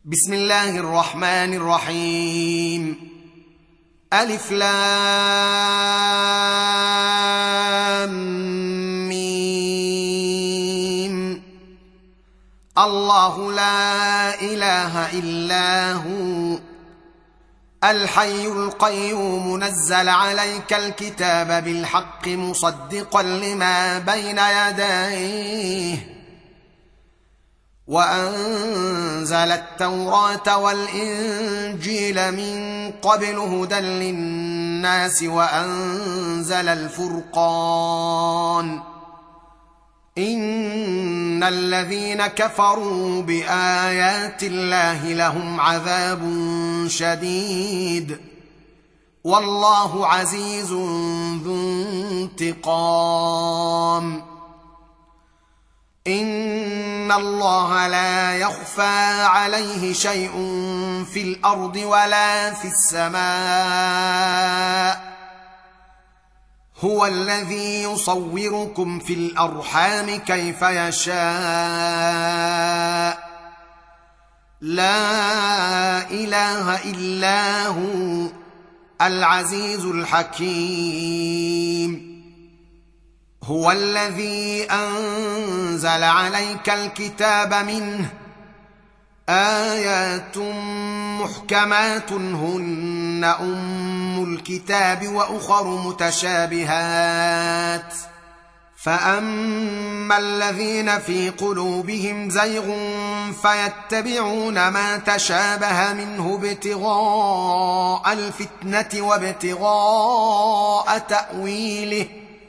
بسم الله الرحمن الرحيم. ألف لام ميم. الله لا إله إلا هو الحي القيوم نزل عليك الكتاب بالحق مصدقا لما بين يديه وأنزل التوراة والإنجيل من قبل هدى للناس وأنزل الفرقان إن الذين كفروا بآيات الله لهم عذاب شديد والله عزيز ذو انتقام. إن الله لا يخفى عليه شيء في الأرض ولا في السماء هو الذي يصوركم في الأرحام كيف يشاء لا إله إلا هو العزيز الحكيم. هو الذي أنزل عليك الكتاب منه آيات محكمات هن أم الكتاب وأخر متشابهات فأما الذين في قلوبهم زيغ فيتبعون ما تشابه منه ابتغاء الفتنة وابتغاء تأويله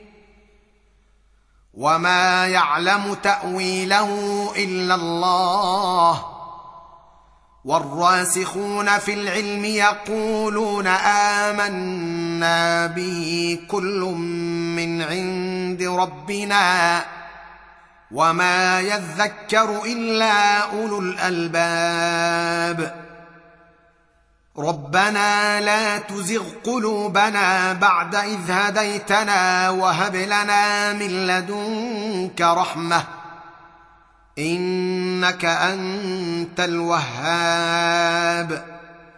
وما يعلم تأويله إلا الله والراسخون في العلم يقولون آمنا به كل من عند ربنا وما يذكر إلا أولو الألباب. ربنا لا تزغ قلوبنا بعد إذ هديتنا وهب لنا من لدنك رحمة إنك أنت الوهاب.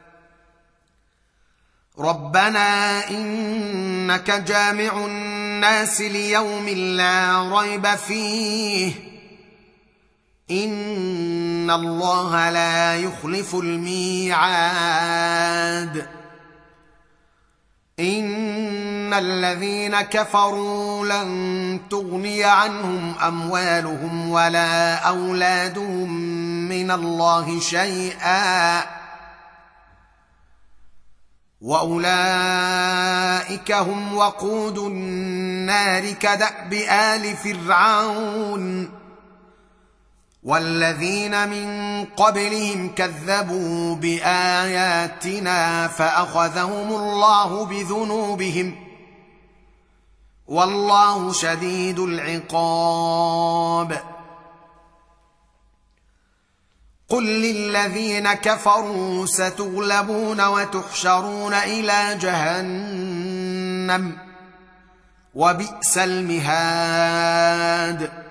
ربنا إنك جامع الناس ليوم لا ريب فيه إن الله لا يخلف الميعاد. إن الذين كفروا لن تغني عنهم أموالهم ولا أولادهم من الله شيئا وأولئك هم وقود النار كدأب آل فرعون والذين من قبلهم كذبوا بآياتنا فأخذهم الله بذنوبهم والله شديد العقاب. قل للذين كفروا ستغلبون وتحشرون إلى جهنم وبئس المهاد.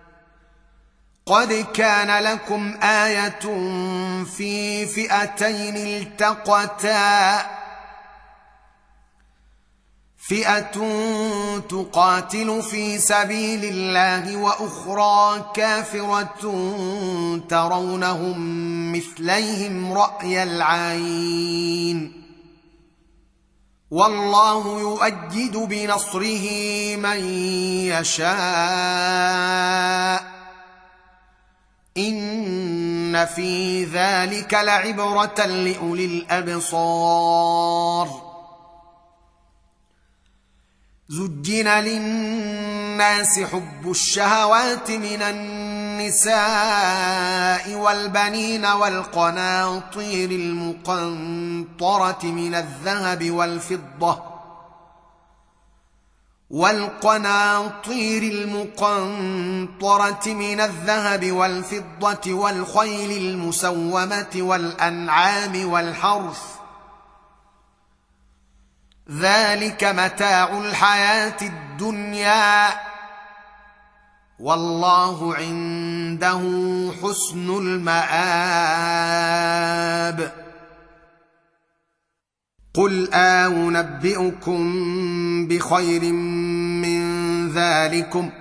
قد كان لكم آية في فئتين التقتا فئة تقاتل في سبيل الله وأخرى كافرة ترونهم مثليهم رأي العين والله يؤيد بنصره من يشاء إن في ذلك لعبرة لأولي الأبصار. زجن للناس حب الشهوات من النساء والبنين والقناطير المقنطرة من الذهب والفضة والخيل المسومة والأنعام والحرث ذلك متاع الحياة الدنيا والله عنده حسن المآب. قل أنبئكم بخير من ذلكم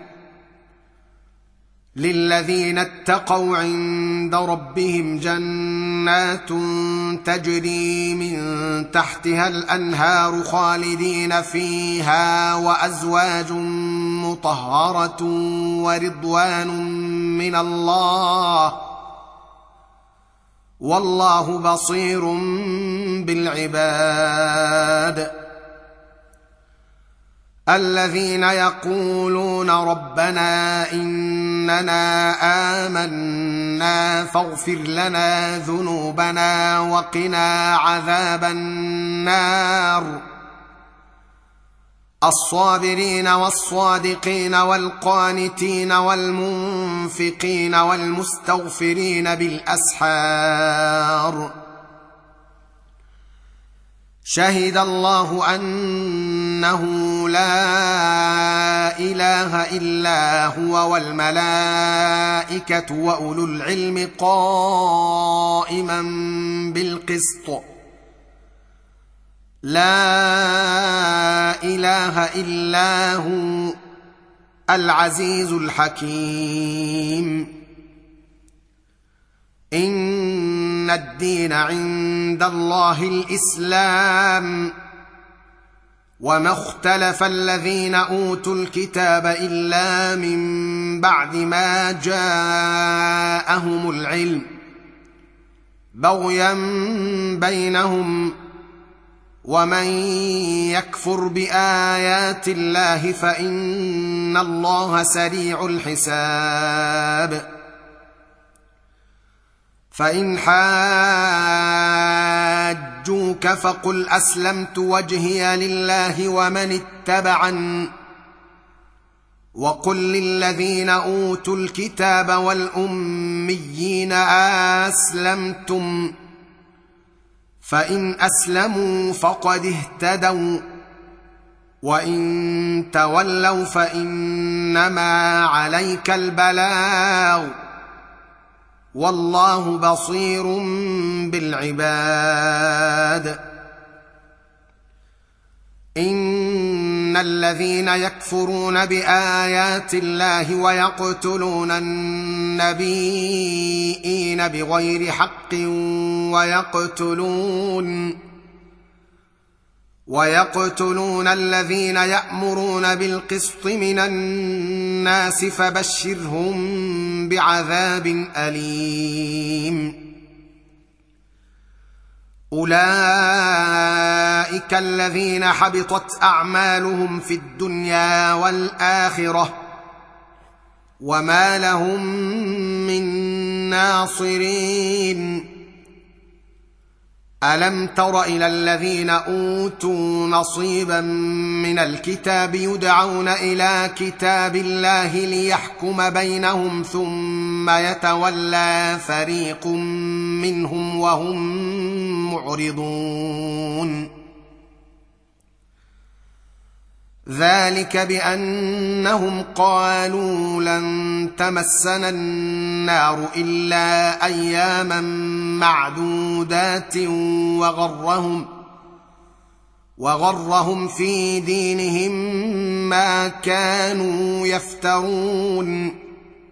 للذين اتقوا عند ربهم جنات تجري من تحتها الأنهار خالدين فيها وأزواج مطهرة ورضوان من الله والله بصير بالعباد الذين يقولون ربنا إننا آمنا فاغفر لنا ذنوبنا وقنا عذاب النار الصابرين والصادقين والقانتين والمنفقين والمستغفرين بالأسحار شهد الله أنه لا إله إلا هو والملائكة وأولو العلم قائما بالقسط لا إله إلا هو العزيز الحكيم إن الدين عند الله الإسلام وما اختلف الذين أوتوا الكتاب إلا من بعد ما جاءهم العلم بغيا بينهم ومن يكفر بآيات الله فإن الله سريع الحساب فإن حاجوك فقل أسلمت وجهي لله ومن اتبعني وقل للذين أوتوا الكتاب والأميين أسلمتم فإن أسلموا فقد اهتدوا وإن تولوا فإنما عليك البلاغ والله بصير بالعباد إن الذين يكفرون بآيات الله ويقتلون النبيين بغير حق ويقتلون الذين يأمرون بالقسط من الناس فبشرهم بعذاب أليم أولئك الذين حبطت أعمالهم في الدنيا والآخرة وما لهم من ناصرين ألم تر إلى الذين أوتوا نصيبا من الكتاب يدعون إلى كتاب الله ليحكم بينهم ثم يتولى فريق منهم وهم معرضون ذلك بأنهم قالوا لن تمسنا النار إلا أياما معدودات وغرهم في دينهم ما كانوا يفترون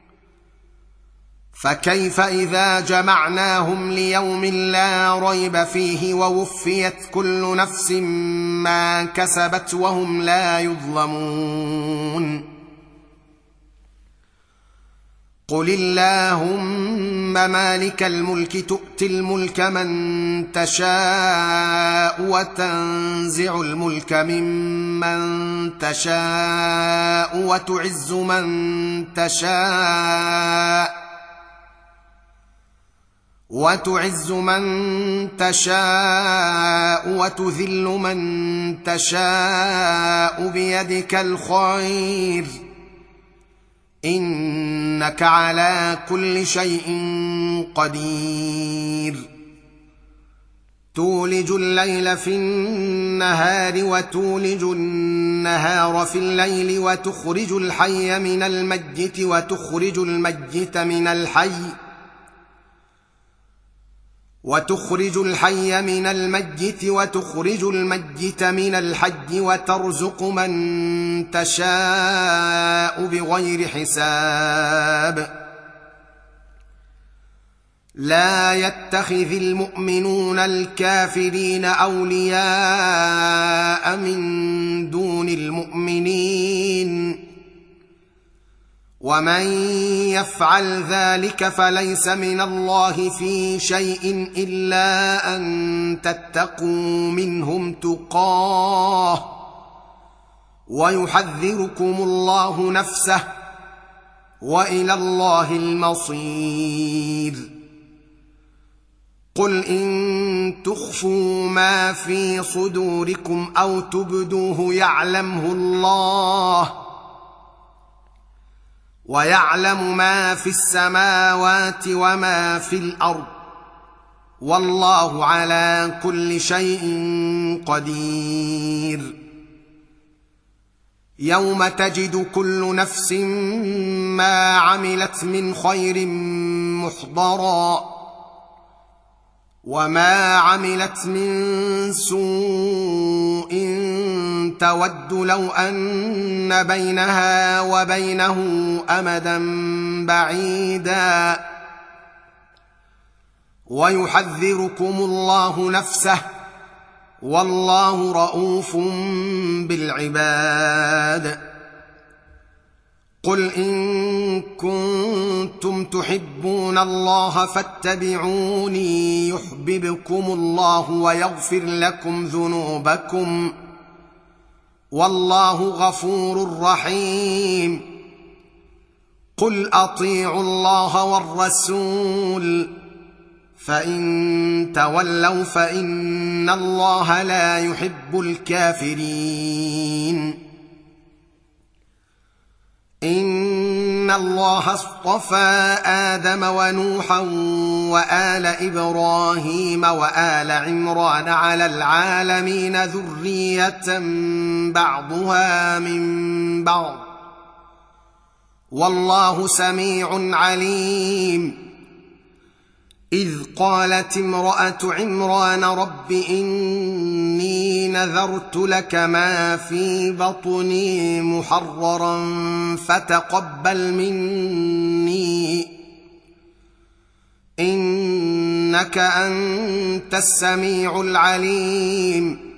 فكيف إذا جمعناهم ليوم لا ريب فيه ووفيت كل نفس ما كسبت وهم لا يظلمون قل اللهم مالك الملك تؤتي الملك من تشاء وتنزع الملك ممن تشاء وتعز من تشاء وتذل من تشاء بيدك الخير إنك على كل شيء قدير تولج الليل في النهار وتولج النهار في الليل وتخرج الحي من الميت وتخرج الميت من الحي وتخرج الحي من الميت وتخرج الميت من الحي وترزق من تشاء بغير حساب لا يتخذ المؤمنون الكافرين أولياء من دون المؤمنين ومن يفعل ذلك فليس من الله في شيء إلا أن تتقوا منهم تقاه ويحذركم الله نفسه وإلى الله المصير قل إن تخفوا ما في صدوركم أو تبدوه يعلمه الله ويعلم ما في السماوات وما في الأرض والله على كل شيء قدير يوم تجد كل نفس ما عملت من خير محضرا وما عملت من سوء تود لو أن بينها وبينه أمدا بعيدا ويحذركم الله نفسه والله رءوف بالعباد قل إن كنتم تحبون الله فاتبعوني يحببكم الله ويغفر لكم ذنوبكم والله غفور رحيم قل أطيعوا الله والرسول فإن تولوا فإن الله لا يحب الكافرين إن الله اصطفى آدم ونوحا وآل إبراهيم وآل عمران على العالمين ذرية بعضها من بعض والله سميع عليم إذ قالت امرأة عمران رب إني نذرت لك ما في بطني محررا فتقبل مني إنك أنت السميع العليم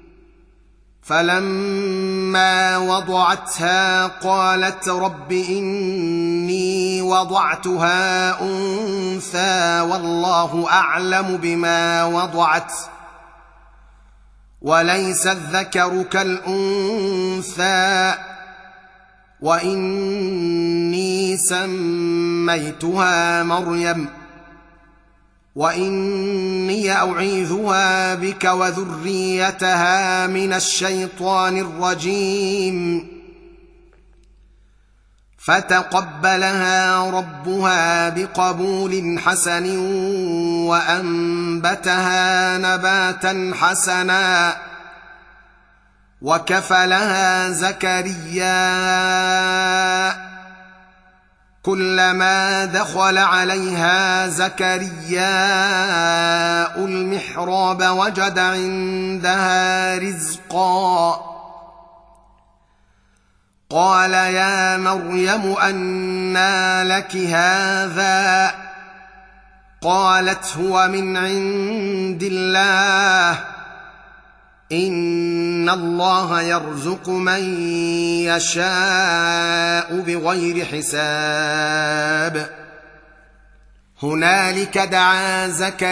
فلما وضعتها قالت رب إني وضعتها أنثى والله أعلم بما وضعت وليس الذكر كالأنثى وإني سميتها مريم وإني أعيذها بك وذريتها من الشيطان الرجيم فتقبلها ربها بقبول حسن وأنبتها نباتا حسنا وكفلها زكريا كلما دخل عليها زكرياء المحراب وجد عندها رزقا قال يا مريم أنى لك هذا قالت هو من عند الله إن الله يرزق من يشاء بغير حساب هنالك دعا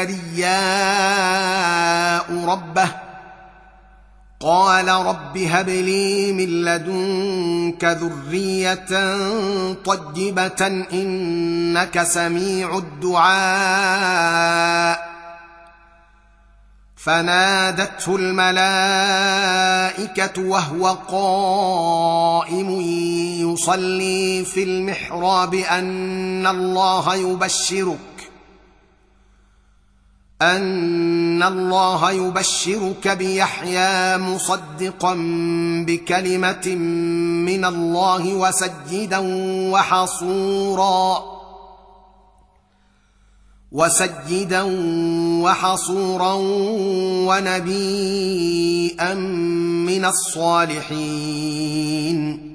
زكرياء ربه قال رب هب لي من لدنك ذرية طيبة إنك سميع الدعاء فنادته الملائكة وهو قائم يصلي في المحراب أن الله يبشرك بيحيى مصدقا بكلمة من الله وسيدا وسيدا وحصورا ونبيا من الصالحين.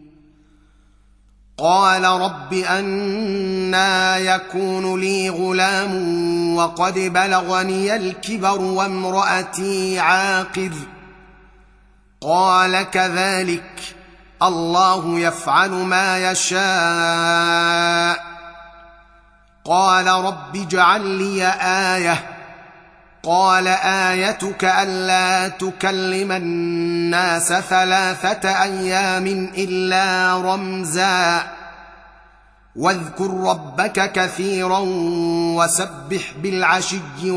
قال رب أنى يكون لي غلام وقد بلغني الكبر وامرأتي عاقر؟ قال كذلك الله يفعل ما يشاء. قال رب اجعل لي آية. قال آيتك ألا تكلم الناس 3 أيام إلا رمزا واذكر ربك كثيرا وسبح بالعشي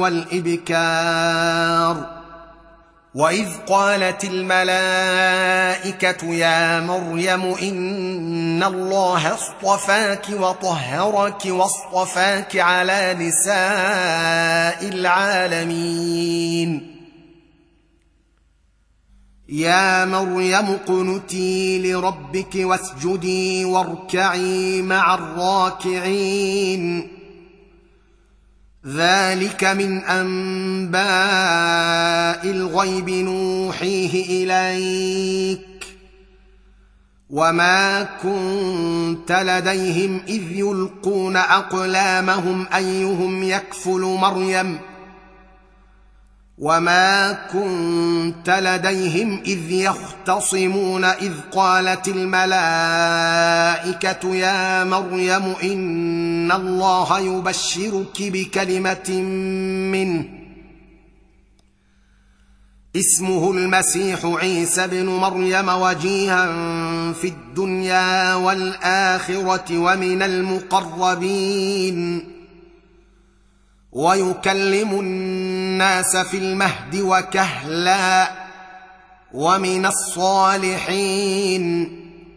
والإبكار. وإذ قالت الملائكة يا مريم إن الله اصطفاك وطهرك واصطفاك على نساء العالمين. يا مريم اقنتي لربك واسجدي واركعي مع الراكعين. ذلك من أنباء الغيب نوحيه إليك وما كنت لديهم إذ يلقون أقلامهم أيهم يكفل مريم وما كنت لديهم إذ يختصمون إذ قالت الملائكة يا مريم إن الله يبشرك بكلمة منه اسمه المسيح عيسى بن مريم وجيها في الدنيا والآخرة ومن المقربين ويكلم الناس في المهد وكهلا ومن الصالحين.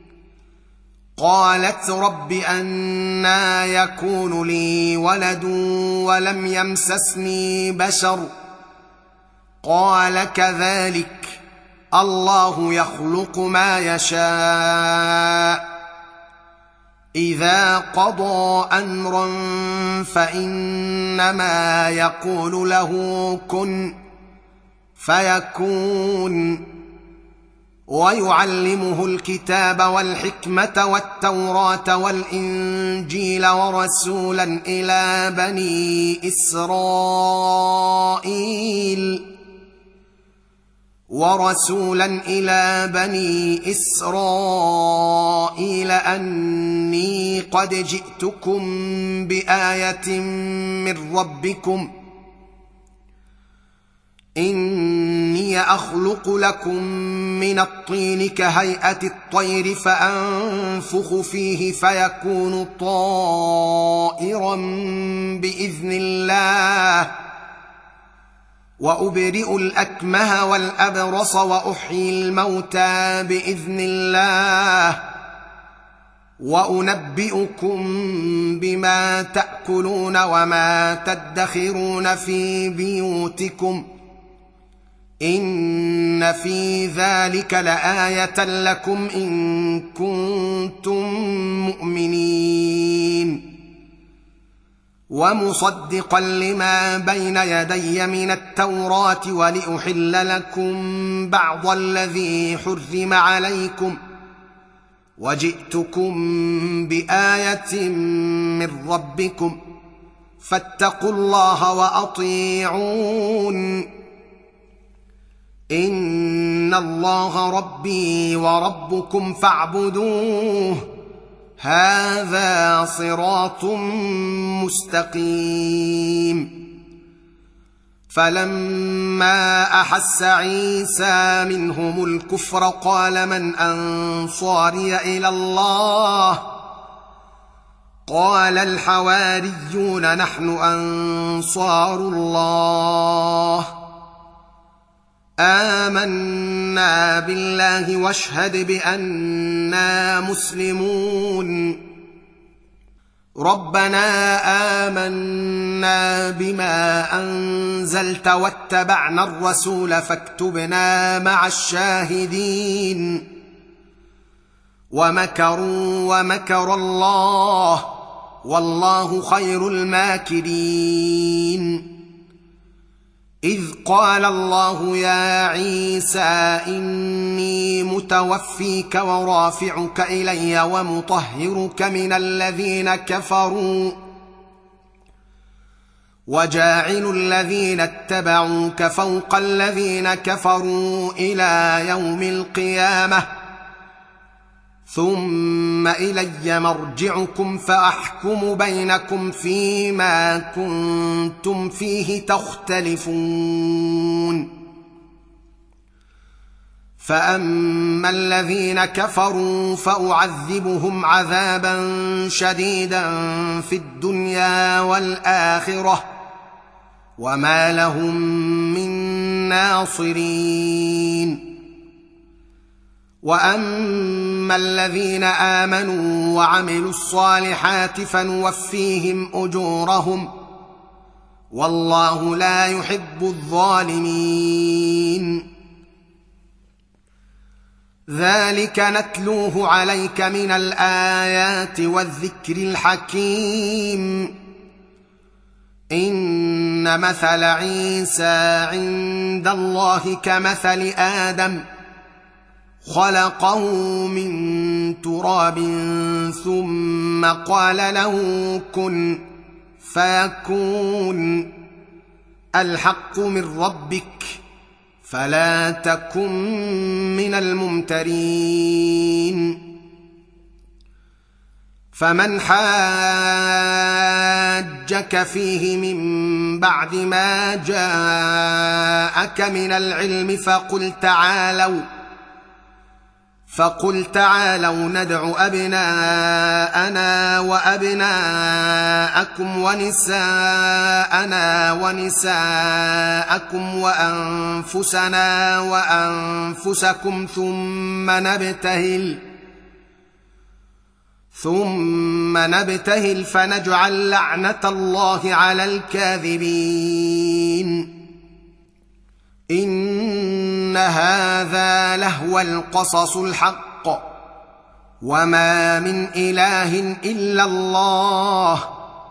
قالت رب أنى يكون لي ولد ولم يمسسني بشر؟ قال كذلك الله يخلق ما يشاء إذا قضى أمرا فإنما يقول له كن فيكون. ويعلمه الكتاب والحكمة والتوراة والإنجيل ورسولا إلى بني إسرائيل أني قد جئتكم بآية من ربكم إني أخلق لكم من الطين كهيئة الطير فأنفخ فيه فيكون طائرا بإذن الله وأبرئ الأكمه والأبرص وأحيي الموتى بإذن الله وأنبئكم بما تأكلون وما تدخرون في بيوتكم إن في ذلك لآية لكم إن كنتم مؤمنين. ومصدقا لما بين يدي من التوراة ولأحل لكم بعض الذي حرم عليكم وجئتكم بآية من ربكم فاتقوا الله وأطيعون إن الله ربي وربكم فاعبدوه هذا صراط مستقيم. فلما أحس عيسى منهم الكفر قال من أنصاري إلى الله قال الحواريون نحن أنصار الله آمنا بالله واشهد بأننا مسلمون. ربنا آمنا بما أنزلت واتبعنا الرسول فاكتبنا مع الشاهدين. ومكروا ومكر الله والله خير الماكرين. إذ قال الله يا عيسى إني متوفيك ورافعك إلي ومطهرك من الذين كفروا وجاعل الذين اتبعوك فوق الذين كفروا إلى يوم القيامة ثم إلي مرجعكم فأحكم بينكم فيما كنتم فيه تختلفون. فأما الذين كفروا فأعذبهم عذابا شديدا في الدنيا والآخرة وما لهم من ناصرين. وأما الذين آمنوا وعملوا الصالحات فنوفيهم أجورهم والله لا يحب الظالمين. ذلك نتلوه عليك من الآيات والذكر الحكيم. إن مثل عيسى عند الله كمثل آدم خلقه من تراب ثم قال له كن فيكون. الحق من ربك فلا تكن من الممترين. فمن حاجك فيه من بعد ما جاءك من العلم فقل تعالوا ندع أبناءنا وأبناءكم ونساءنا ونساءكم وأنفسنا وأنفسكم ثم نبتهل فنجعل لعنة الله على الكاذبين. إن هذا لهو القصص الحق وما من إله إلا الله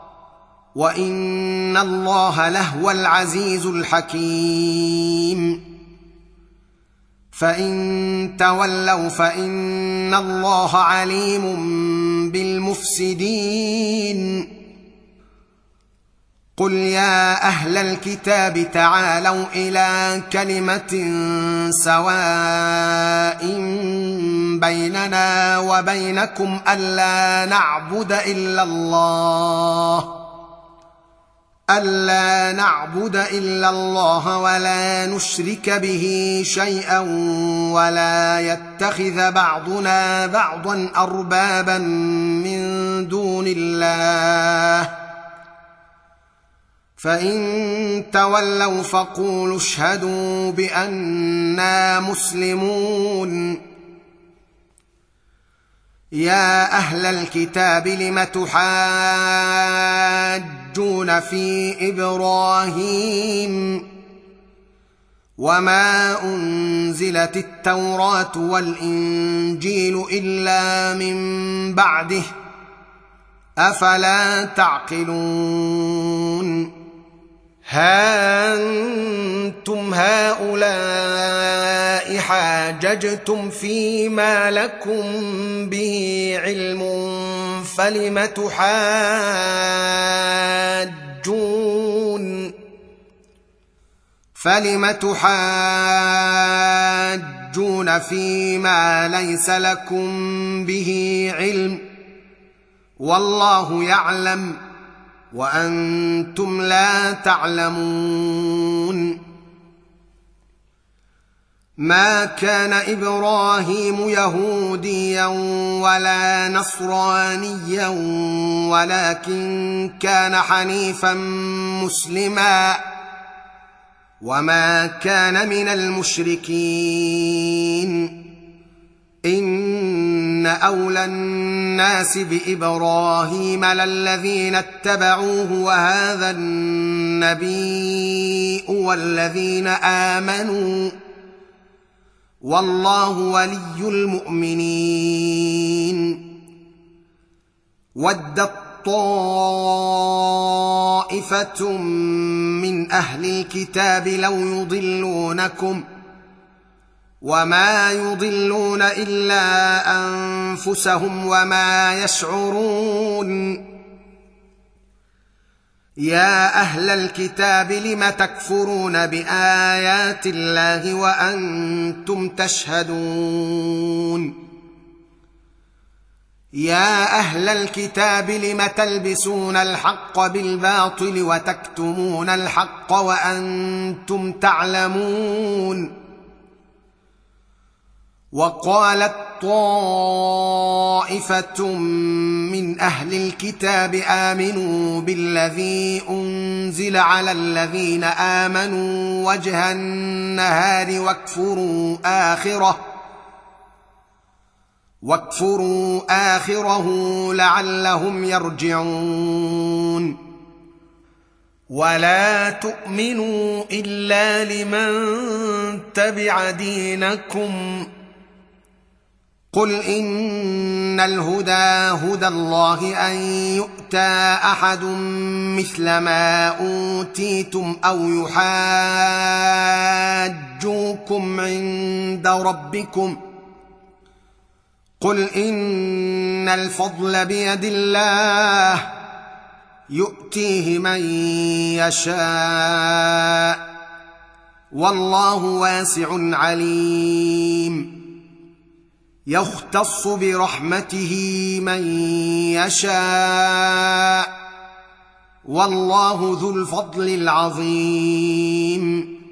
وإن الله لهو العزيز الحكيم. فإن تولوا فإن الله عليم بالمفسدين. قل يا أهل الكتاب تعالوا إلى كلمة سواء بيننا وبينكم ألا نعبد إلا الله ولا نشرك به شيئا ولا يتخذ بعضنا بعضا أربابا من دون الله. فإن تولوا فقولوا اشهدوا بأننا مسلمون. يا أهل الكتاب لم تحاجون في إبراهيم وما أنزلت التوراة والإنجيل إلا من بعده أفلا تعقلون. ها أنتم هؤلاء حاججتم فيما لكم به علم فلم تحاجون فيما ليس لكم به علم والله يعلم وأنتم لا تعلمون. ما كان إبراهيم يهوديا ولا نصرانيا ولكن كان حنيفا مسلما وما كان من المشركين. إن أولى الناس بإبراهيم للذين اتبعوه وهذا النبي والذين آمنوا والله ولي المؤمنين. ودت طائفة من أهل الكتاب لو يضلونكم وما يضلون إلا أنفسهم وما يشعرون يا أهل الكتاب لم تكفرون بآيات الله وأنتم تشهدون يا أهل الكتاب لم تلبسون الحق بالباطل وتكتمون الحق وأنتم تعلمون وقالت طائفة من أهل الكتاب آمنوا بالذي أنزل على الذين آمنوا وجه النهار واكفروا آخره لعلهم يرجعون ولا تؤمنوا إلا لمن تبع دينكم قل إن الهدى هدى الله أن يؤتى أحد مثل ما أوتيتم أو يحاجوكم عند ربكم قل إن الفضل بيد الله يؤتيه من يشاء والله واسع عليم يختص برحمته من يشاء والله ذو الفضل العظيم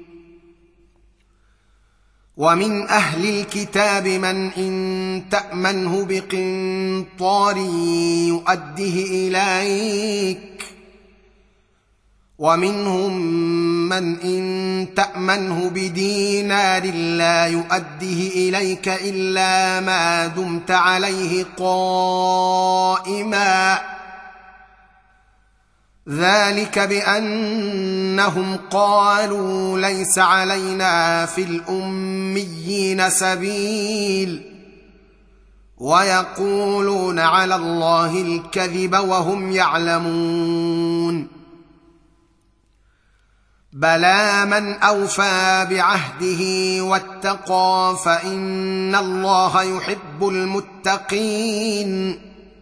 ومن أهل الكتاب من إن تأمنه بقنطار يؤده إليك ومنهم من إن تأمنه بدينار لا يؤده إليك إلا ما دمت عليه قائما ذلك بأنهم قالوا ليس علينا في الأميين سبيل ويقولون على الله الكذب وهم يعلمون بلى من أوفى بعهده واتقى فإن الله يحب المتقين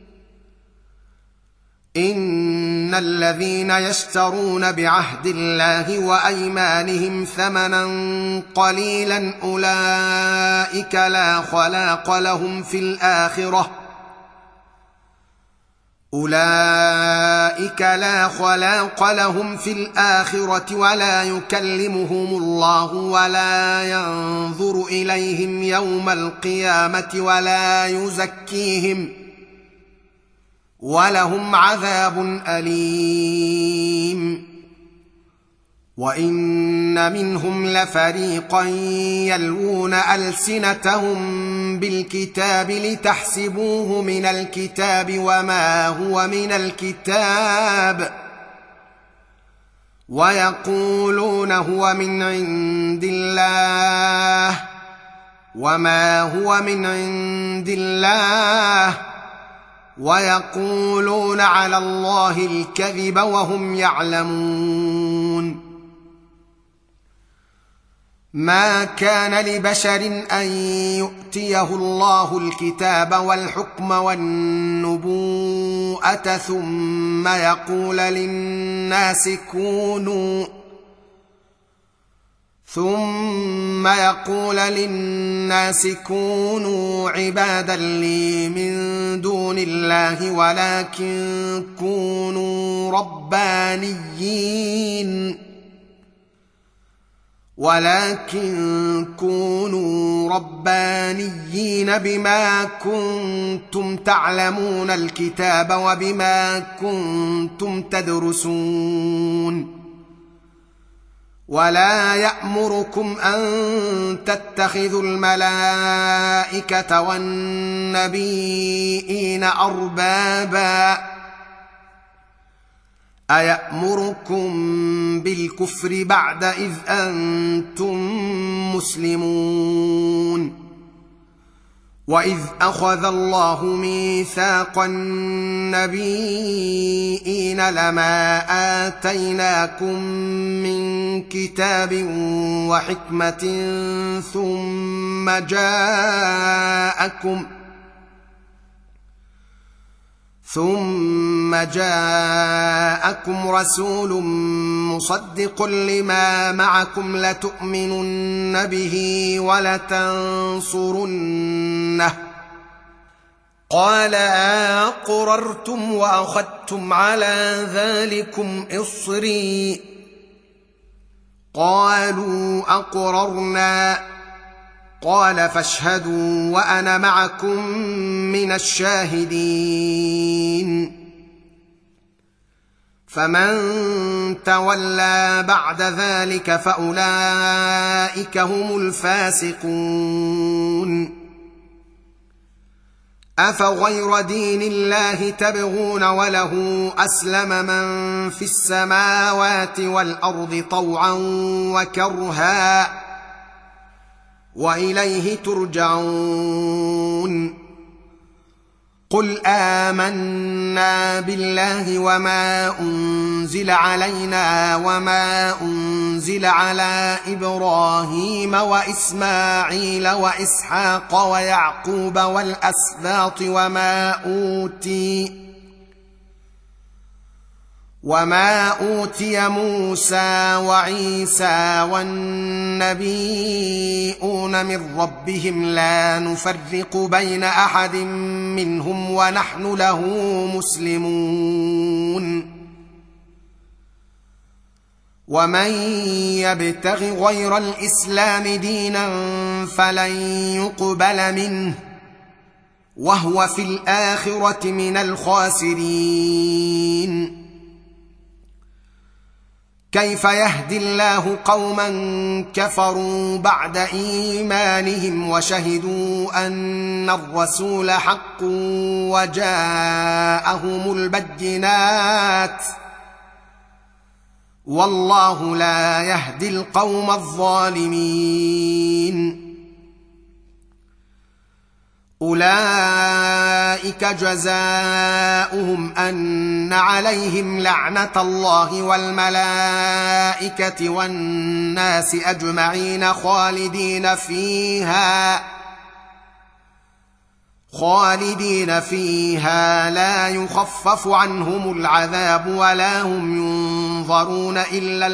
إن الذين يشترون بعهد الله وأيمانهم ثمنا قليلا أولئك لا خلاق لهم في الآخرة ولا يكلمهم الله ولا ينظر إليهم يوم القيامة ولا يزكيهم ولهم عذاب أليم وإن منهم لفريقا يلوون ألسنتهم بالكتاب لتحسبوه من الكتاب وما هو من الكتاب ويقولون هو من عند الله وما هو من عند الله ويقولون على الله الكذب وهم يعلمون ما كان لبشر أن يؤتيه الله الكتاب والحكم والنبوءة ثم يقول للناس كونوا عبادا لي من دون الله ولكن كونوا ربانيين بما كنتم تعلمون الكتاب وبما كنتم تدرسون ولا يأمركم أن تتخذوا الملائكة والنبيين أربابا أيأمركم بالكفر بعد إذ أنتم مسلمون واذ اخذ الله ميثاق النبيين لما اتيناكم من كتاب وحكمه ثم جاءكم رسول مصدق لما معكم لتؤمنن به ولتنصرنه قال أقررتم وأخذتم على ذلكم إصري قالوا أقررنا قال فاشهدوا وأنا معكم من الشاهدين فمن تولى بعد ذلك فأولئك هم الفاسقون أفغير دين الله تبغون وله أسلم من في السماوات والأرض طوعا وكرها وإليه ترجعون قل آمنا بالله وما أنزل علينا وما أنزل على إبراهيم وإسماعيل وإسحاق ويعقوب والأسباط وما أوتي موسى وعيسى والنبيون من ربهم لا نفرق بين أحد منهم ونحن له مسلمون ومن يبتغ غير الإسلام دينا فلن يقبل منه وهو في الآخرة من الخاسرين كيف يهدي الله قوما كفروا بعد إيمانهم وشهدوا أن الرسول حق وجاءهم البينات والله لا يهدي القوم الظالمين أولئك جزاؤهم أن عليهم لعنة الله والملائكة والناس أجمعين خالدين فيها لا يخفف عنهم العذاب ولا هم ينظرون إلا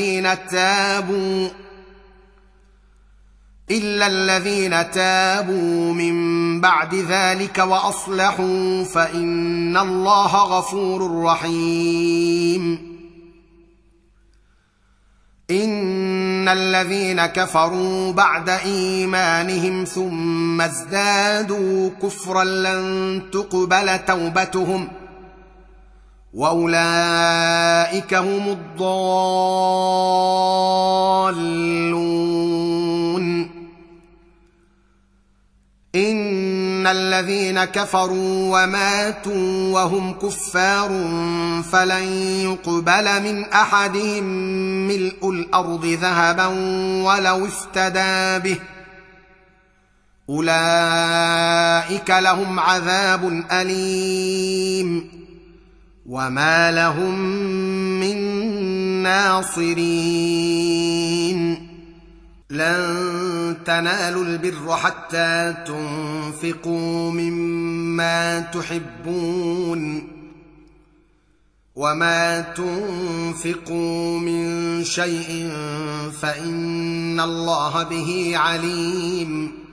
الذين تابوا من بعد ذلك وأصلحوا فإن الله غفور رحيم إن الذين كفروا بعد إيمانهم ثم ازدادوا كفرا لن تقبل توبتهم وأولئك هم الضالون إن الذين كفروا وماتوا وهم كفار فلن يقبل من أحدهم ملء الأرض ذهبا ولو افتدى به أولئك لهم عذاب أليم وما لهم من ناصرين لن تنالوا البر حتى تنفقوا مما تحبون وما تنفقوا من شيء فإن الله به عليم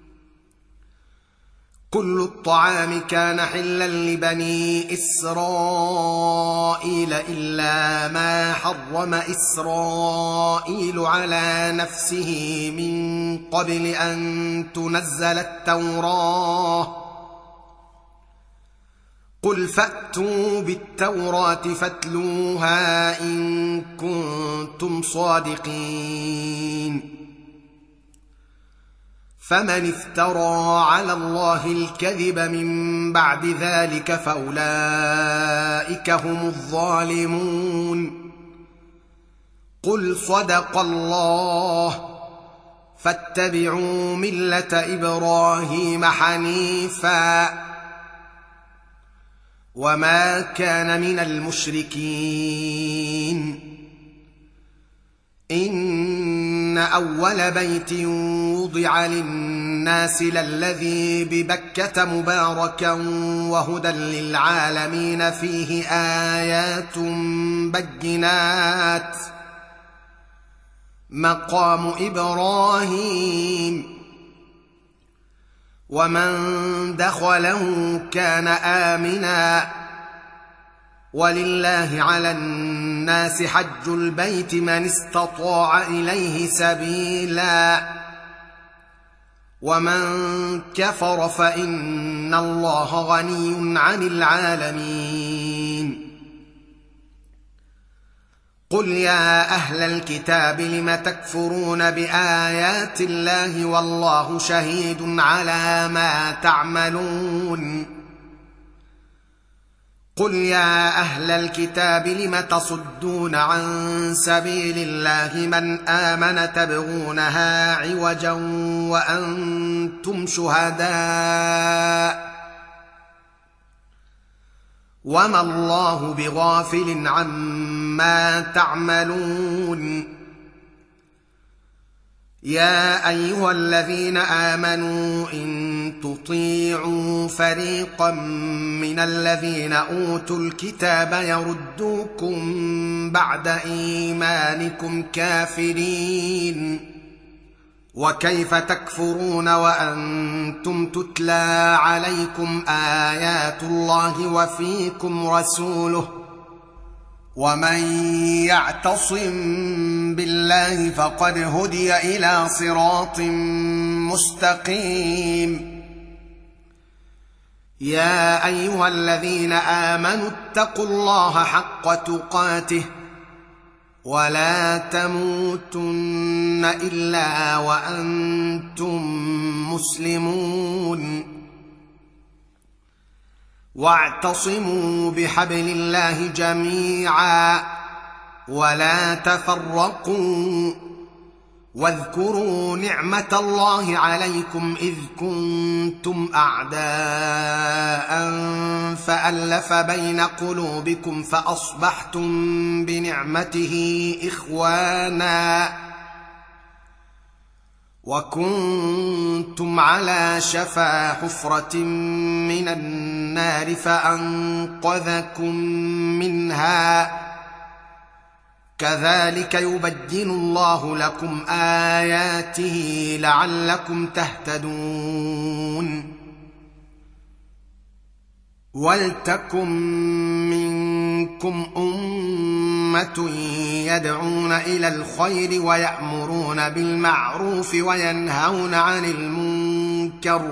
كل الطعام كان حلا لبني إسرائيل إلا ما حرم إسرائيل على نفسه من قبل أن تنزل التوراة قل فأتوا بالتوراة فاتلوها إن كنتم صادقين فمن افترى على الله الكذب من بعد ذلك فأولئك هم الظالمون قل صدق الله فاتبعوا مله ابراهيم حنيفا وما كان من المشركين. ان اول بيت وضع للناس للذي ببكة مباركا وهدى للعالمين فيه آيات بينات مقام إبراهيم ومن دخله كان آمنا ولله على الناس حج البيت من استطاع إليه سبيلا ومن كفر فإن الله غني عن العالمين. قل يا أهل الكتاب لم تكفرون بآيات الله والله شهيد على ما تعملون. قل يا أهل الكتاب لم تصدون عن سبيل الله من آمن تبغونها عوجا وأنتم شهداء وما الله بغافل عما تعملون. يا أيها الذين آمنوا إن تطيعوا فريقا من الذين أوتوا الكتاب يردوكم بعد إيمانكم كافرين وكيف تكفرون وأنتم تتلى عليكم آيات الله وفيكم رسوله ومن يعتصم بالله فقد هدي إلى صراط مستقيم. يا أيها الذين آمنوا اتقوا الله حق تقاته ولا تموتن إلا وأنتم مسلمون واعتصموا بحبل الله جميعا ولا تفرقوا واذكروا نعمة الله عليكم إذ كنتم أعداء فألف بين قلوبكم فأصبحتم بنعمته إخوانا وكنتم على شفا حفرة من النار فأنقذكم منها كذلك يبين الله لكم آياته لعلكم تهتدون. ولتكن منكم أمة يدعون إلى الخير ويأمرون بالمعروف وينهون عن المنكر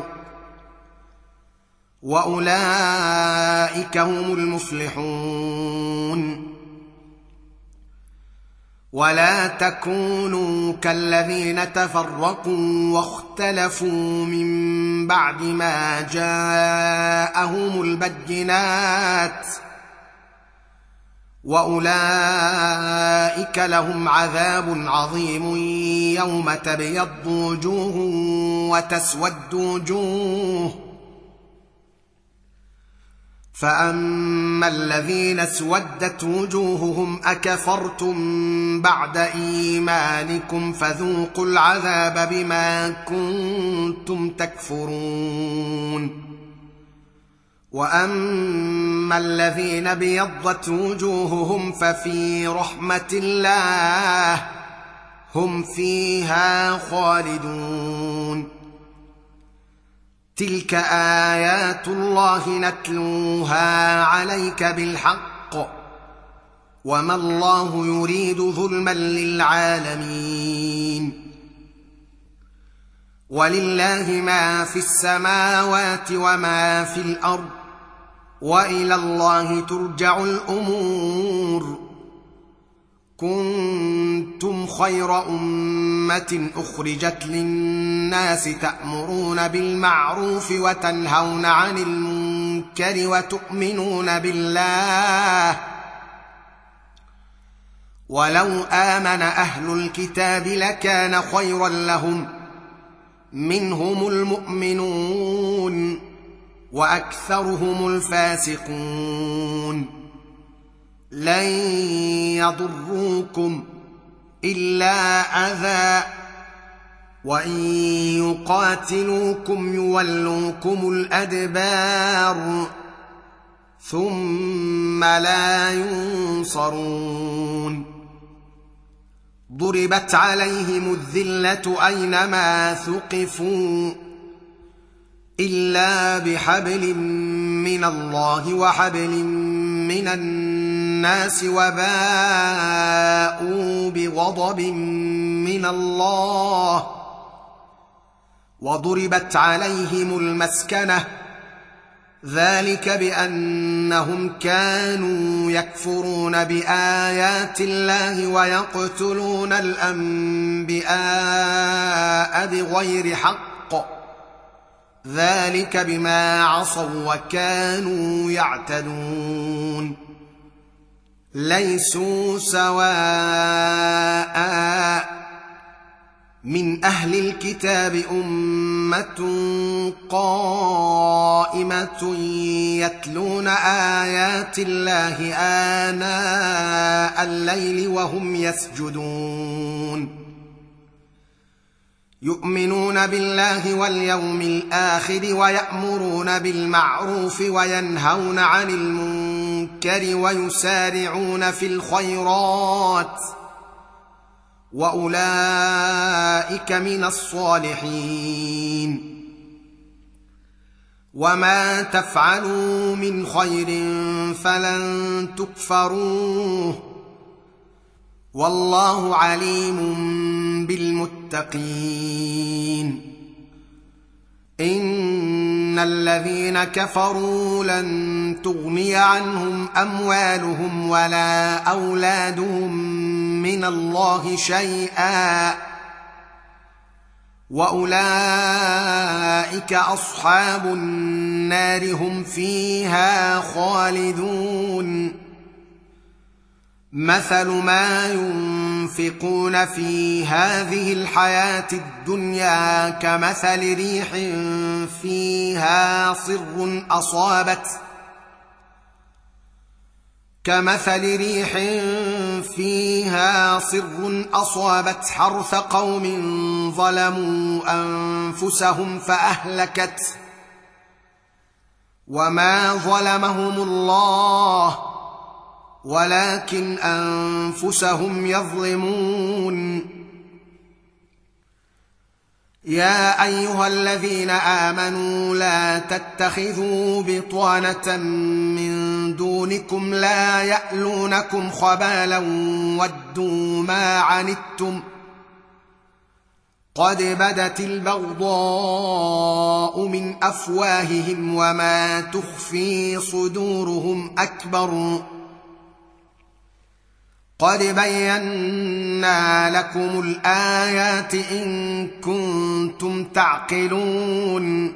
وأولئك هم المفلحون. ولا تكونوا كالذين تفرقوا واختلفوا من بعد ما جاءهم البينات وأولئك لهم عذاب عظيم يوم تبيض وجوه وتسود وجوه فأما الذين اسودت وجوههم أكفرتم بعد إيمانكم فذوقوا العذاب بما كنتم تكفرون. وأما الذين ابيضت وجوههم ففي رحمة الله هم فيها خالدون. تلك آيات الله نتلوها عليك بالحق وما الله يريد ظلما للعالمين. ولله ما في السماوات وما في الأرض وإلى الله ترجع الأمور. كنتم خير أمة أخرجت للناس تأمرون بالمعروف وتنهون عن المنكر وتؤمنون بالله ولو آمن أهل الكتاب لكان خيرا لهم منهم المؤمنون واكثرهم الفاسقون. لن يضروكم الا اذى وان يقاتلوكم يولوكم الادبار ثم لا ينصرون. ضربت عليهم الذلة أينما ثقفوا إلا بحبل من الله وحبل من الناس وباءوا بغضب من الله وضربت عليهم المسكنة ذلك بأنهم كانوا يكفرون بآيات الله ويقتلون الأنبياء بغير حق ذلك بما عصوا وكانوا يعتدون. ليسوا سواء من أهل الكتاب أمة قائمة يتلون آيات الله آناء الليل وهم يسجدون يؤمنون بالله واليوم الآخر ويأمرون بالمعروف وينهون عن المنكر ويسارعون في الخيرات وأولئك من الصالحين. وما تفعلوا من خير فلن تكفروه والله عليم بالمتقين. إن الذين كفروا لن تغني عنهم أموالهم ولا أولادهم من الله شيئا وأولئك أصحاب النار هم فيها خالدون. مثل ما ينفقون في هذه الحياة الدنيا كمثل ريح فيها صر أصابت حرث قوم ظلموا أنفسهم فأهلكت وما ظلمهم الله ولكن أنفسهم يظلمون. يا أيها الذين آمنوا لا تتخذوا بطانة من دونكم لا يألونكم خبالا ودوا ما عنتم قد بدت البغضاء من أفواههم وما تخفي صدورهم أكبر قد بينا لكم الآيات إن كنتم تعقلون.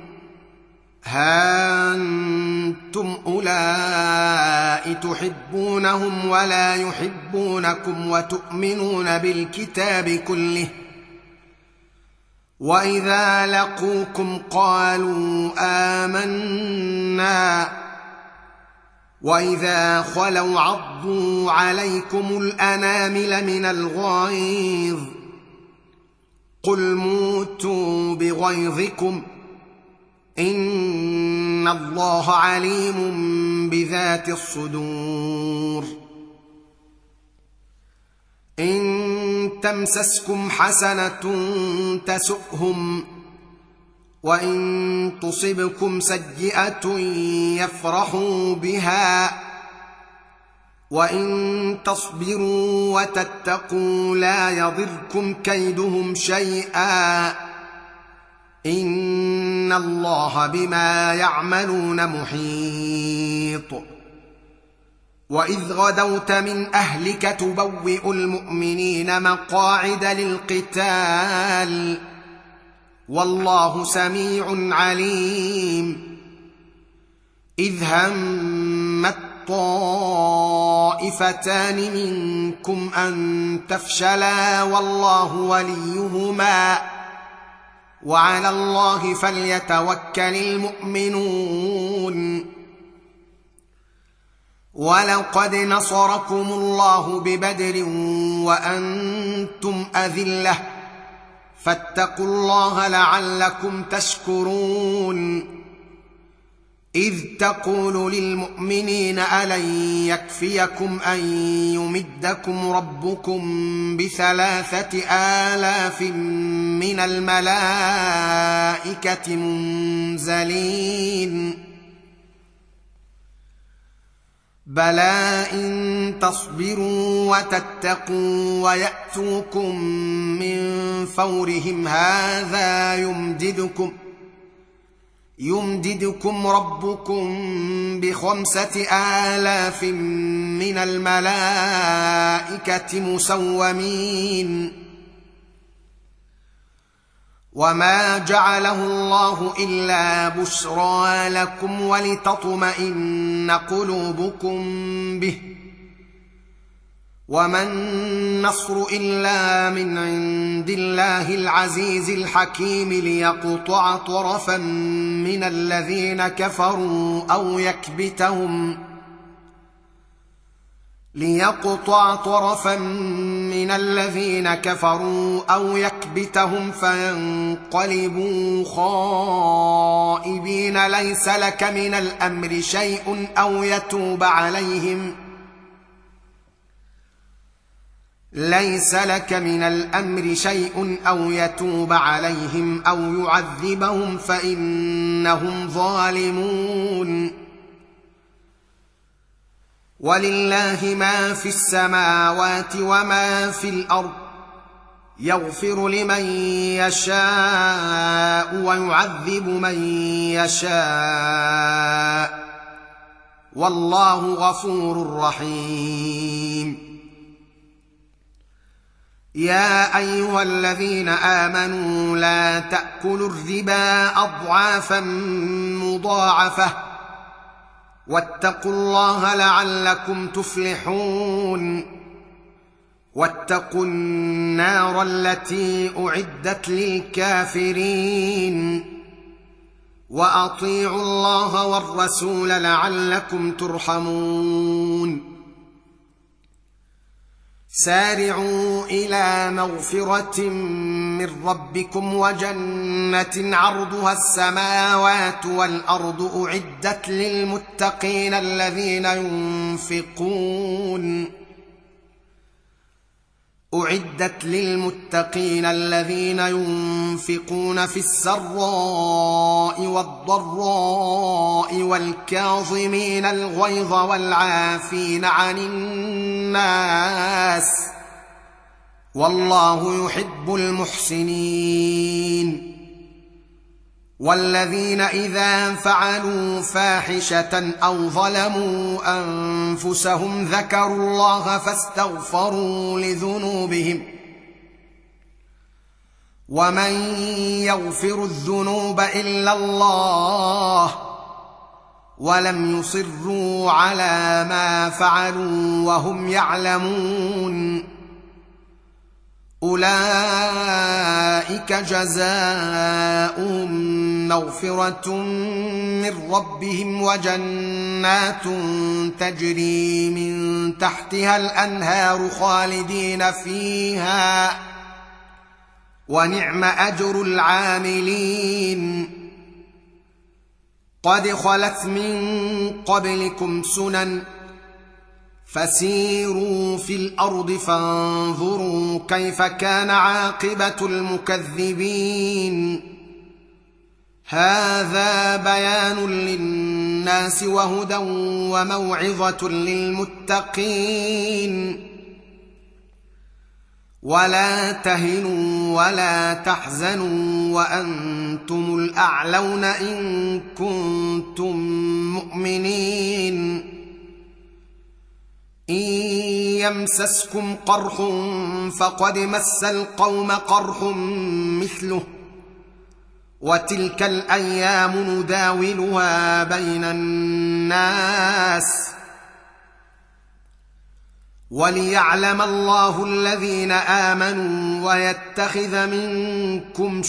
ها أنتم أولئك تحبونهم ولا يحبونكم وتؤمنون بالكتاب كله وإذا لقوكم قالوا آمنا وإذا خلوا عضوا عليكم الأنامل من الغيظ قل موتوا بغيظكم إن الله عليم بذات الصدور. إن تمسسكم حسنة تسؤهم وإن تصبكم سيئة يفرحوا بها وإن تصبروا وتتقوا لا يضركم كيدهم شيئا إن الله بما يعملون محيط. وإذ غدوت من أهلك تبوئ المؤمنين مقاعد للقتال والله سميع عليم. إذ همت طائفتان منكم أن تفشلا والله وليهما وعلى الله فليتوكل المؤمنون. ولقد نصركم الله ببدر وأنتم أذلة فاتقوا الله لعلكم تشكرون. إذ تقول للمؤمنين ألن يكفيكم أن يمدكم ربكم ب3,000 من الملائكة منزلين؟ بلى إن تصبروا وتتقوا ويأتوكم من فورهم هذا يمددكم ربكم ب5,000 من الملائكة مسومين. وما جعله الله إلا بشرى لكم ولتطمئن قلوبكم به، وما النصر إلا من عند الله العزيز الحكيم ليقطع طرفا من الذين كفروا أو يكبتهم فينقلبوا خائبين. ليس لك من الأمر شيء أو يتوب عليهم أو يعذبهم فإنهم ظالمون. ولله ما في السماوات وما في الأرض، يغفر لمن يشاء ويعذب من يشاء، والله غفور رحيم. يا أيها الذين آمنوا لا تأكلوا الربا أضعافا مضاعفة واتقوا الله لعلكم تفلحون. واتقوا النار التي أعدت للكافرين، وأطيعوا الله والرسول لعلكم ترحمون. سارعوا إلى مغفرة من ربكم وجنة عرضها السماوات والأرض أعدت للمتقين الذين ينفقون في السراء والضراء والكاظمين الغيظ والعافين عن الناس، والله يحب المحسنين. والذين إذا فعلوا فاحشة أو ظلموا أنفسهم ذكروا الله فاستغفروا لذنوبهم، ومن يغفر الذنوب إلا الله، ولم يصروا على ما فعلوا وهم يعلمون. أولئك جزاؤهم مغفرة من ربهم وجنات تجري من تحتها الأنهار خالدين فيها، ونعم أجر العاملين. قد خلت من قبلكم سنن فسيروا في الأرض فانظروا كيف كان عاقبة المكذبين. هذا بيان للناس وهدى وموعظة للمتقين. ولا تهنوا ولا تحزنوا وأنتم الأعلون إن كنتم مؤمنين. إن يمسسكم قرح فقد مس القوم قرح مثله، وتلك الأيام نداولها بين الناس، وليعلم الله الذين آمنوا ويتخذ منكم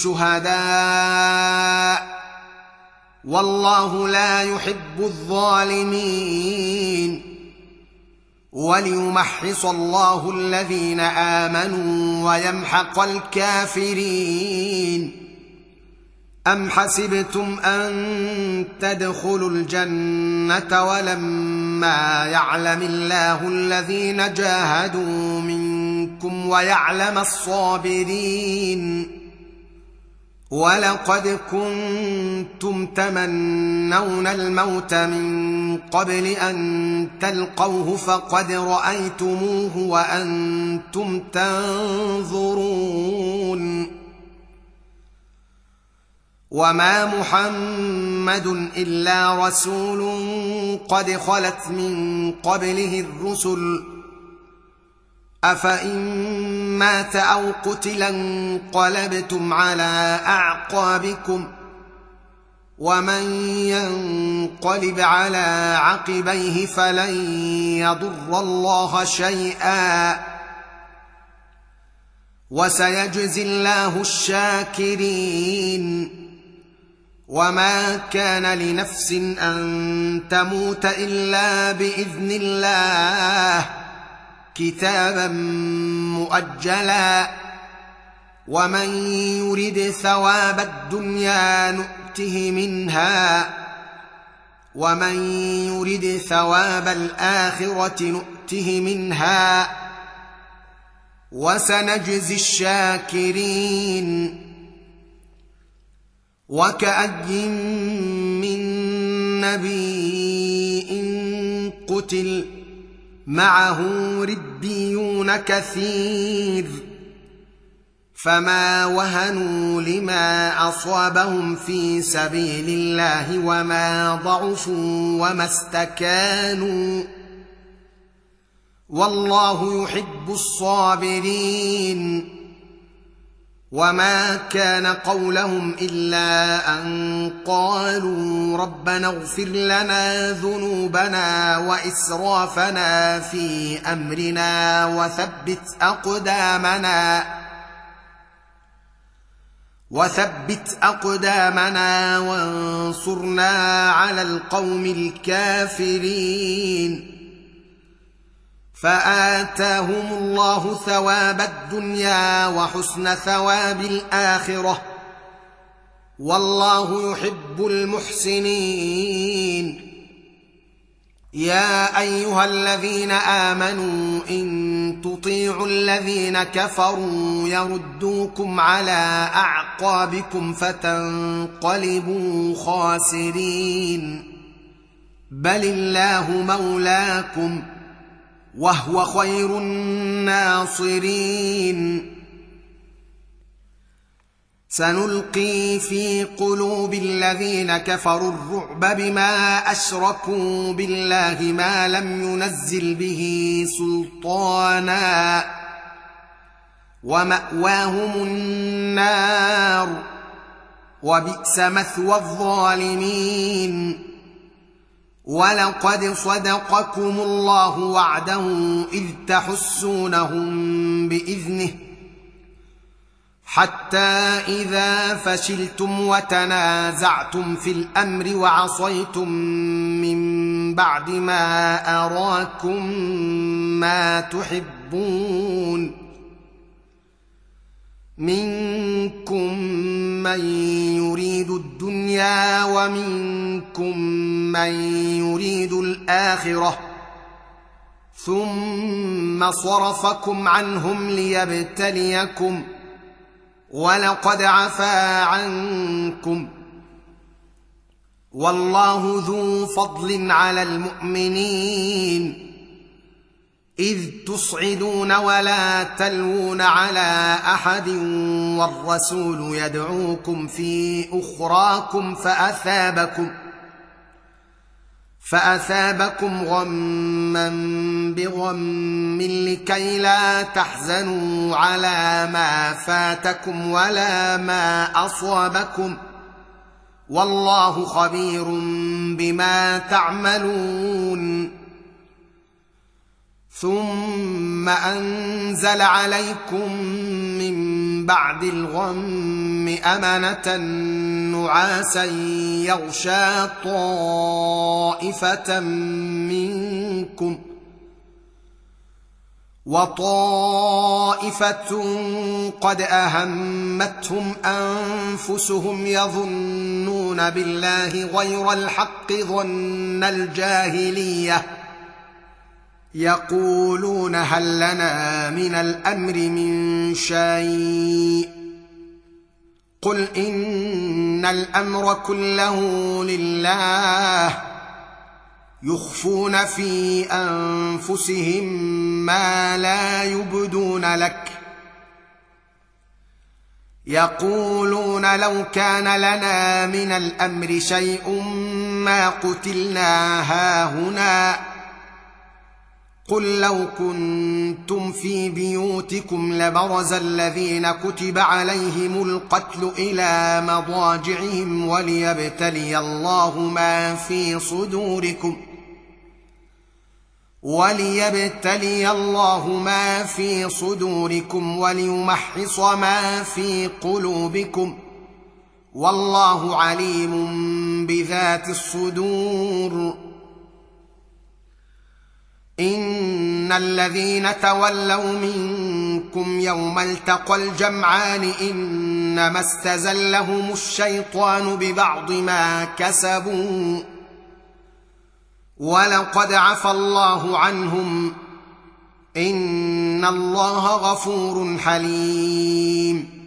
شهداء والله لا يحب الظالمين وليمحص الله الذين آمنوا ويمحق الكافرين أم حسبتم أن تدخلوا الجنة ولما يعلم الله الذين جاهدوا منكم ويعلم الصابرين ولقد كنتم تمنون الموت من قبل أن تلقوه فقد رأيتموه وأنتم تنظرون وما محمد إلا رسول قد خلت من قبله الرسل أفإن مات أو قتل انقلبتم على أعقابكم ومن ينقلب على عقبيه فلن يضر الله شيئا وسيجزي الله الشاكرين وما كان لنفس أن تموت إلا بإذن الله كتابا مؤجلا ومن يرد ثواب الدنيا نؤته منها ومن يرد ثواب الآخرة نؤته منها وسنجزي الشاكرين وكأي من نبي قتل معه ربيون كثير فما وهنوا لما أصابهم في سبيل الله وما ضعفوا وما استكانوا والله يحب الصابرين وما كان قولهم إلا أن قالوا ربنا اغفر لنا ذنوبنا وإسرافنا في أمرنا وثبت أقدامنا وانصرنا على القوم الكافرين فآتاهم الله ثواب الدنيا وحسن ثواب الآخرة والله يحب المحسنين يا أيها الذين آمنوا إن تطيعوا الذين كفروا يردوكم على أعقابكم فتنقلبوا خاسرين بل الله مولاكم وهو خير الناصرين سنلقي في قلوب الذين كفروا الرعب بما أشركوا بالله ما لم ينزل به سلطانا ومأواهم النار وبئس مثوى الظالمين ولقد صدقكم الله وعده إذ تحسونهم بإذنه حتى إذا فشلتم وتنازعتم في الأمر وعصيتم من بعد ما أراكم ما تحبون منكم من يريد الدنيا ومنكم من يريد الآخرة ثم صرفكم عنهم ليبتليكم ولقد عفا عنكم والله ذو فضل على المؤمنين إذ تصعدون ولا تلوون على أحد والرسول يدعوكم في أخراكم فأثابكم غما بغم لكي لا تحزنوا على ما فاتكم ولا ما أصابكم والله خبير بما تعملون ثم أنزل عليكم من بعد الغم أمنة نعاسا يغشى طائفة منكم وطائفة قد أهمتهم أنفسهم يظنون بالله غير الحق ظن الجاهلية يقولون هل لنا من الأمر من شيء قل إن الأمر كله لله يخفون في أنفسهم ما لا يبدون لك يقولون لو كان لنا من الأمر شيء ما قتلنا هاهنا قل لو كنتم في بيوتكم لبرز الذين كتب عليهم القتل إلى مضاجعهم وليبتلي الله ما في صدوركم وليمحص ما في قلوبكم والله عليم بذات الصدور إن الذين تولوا منكم يوم التقى الجمعان إنما استزلهم الشيطان ببعض ما كسبوا ولقد عفى الله عنهم إن الله غفور حليم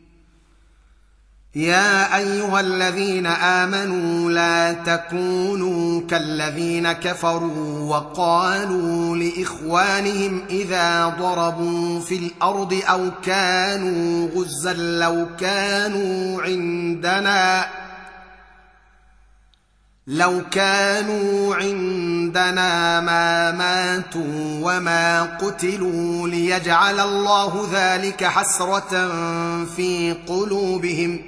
يا أيها الذين آمنوا لا تكونوا كالذين كفروا وقالوا لإخوانهم إذا ضربوا في الأرض أو كانوا غزا لو كانوا عندنا ما ماتوا وما قتلوا ليجعل الله ذلك حسرة في قلوبهم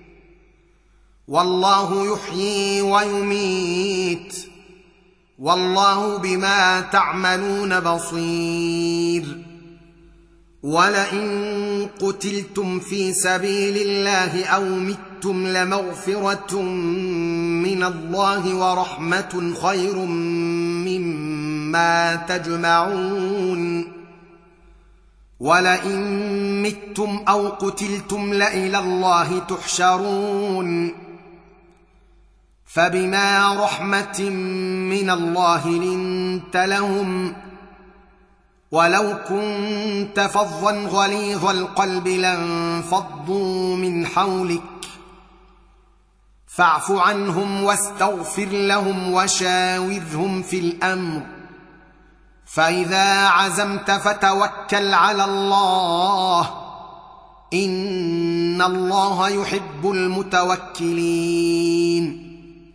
والله يحيي ويميت والله بما تعملون بصير ولئن قتلتم في سبيل الله أو متم لمغفرة من الله ورحمة خير مما تجمعون ولئن متم أو قتلتم لإلى الله تحشرون فبما رحمة من الله لنت لهم ولو كنت فظا غليظ القلب لانفضوا من حولك فاعف عنهم واستغفر لهم وشاورهم في الأمر فإذا عزمت فتوكل على الله إن الله يحب المتوكلين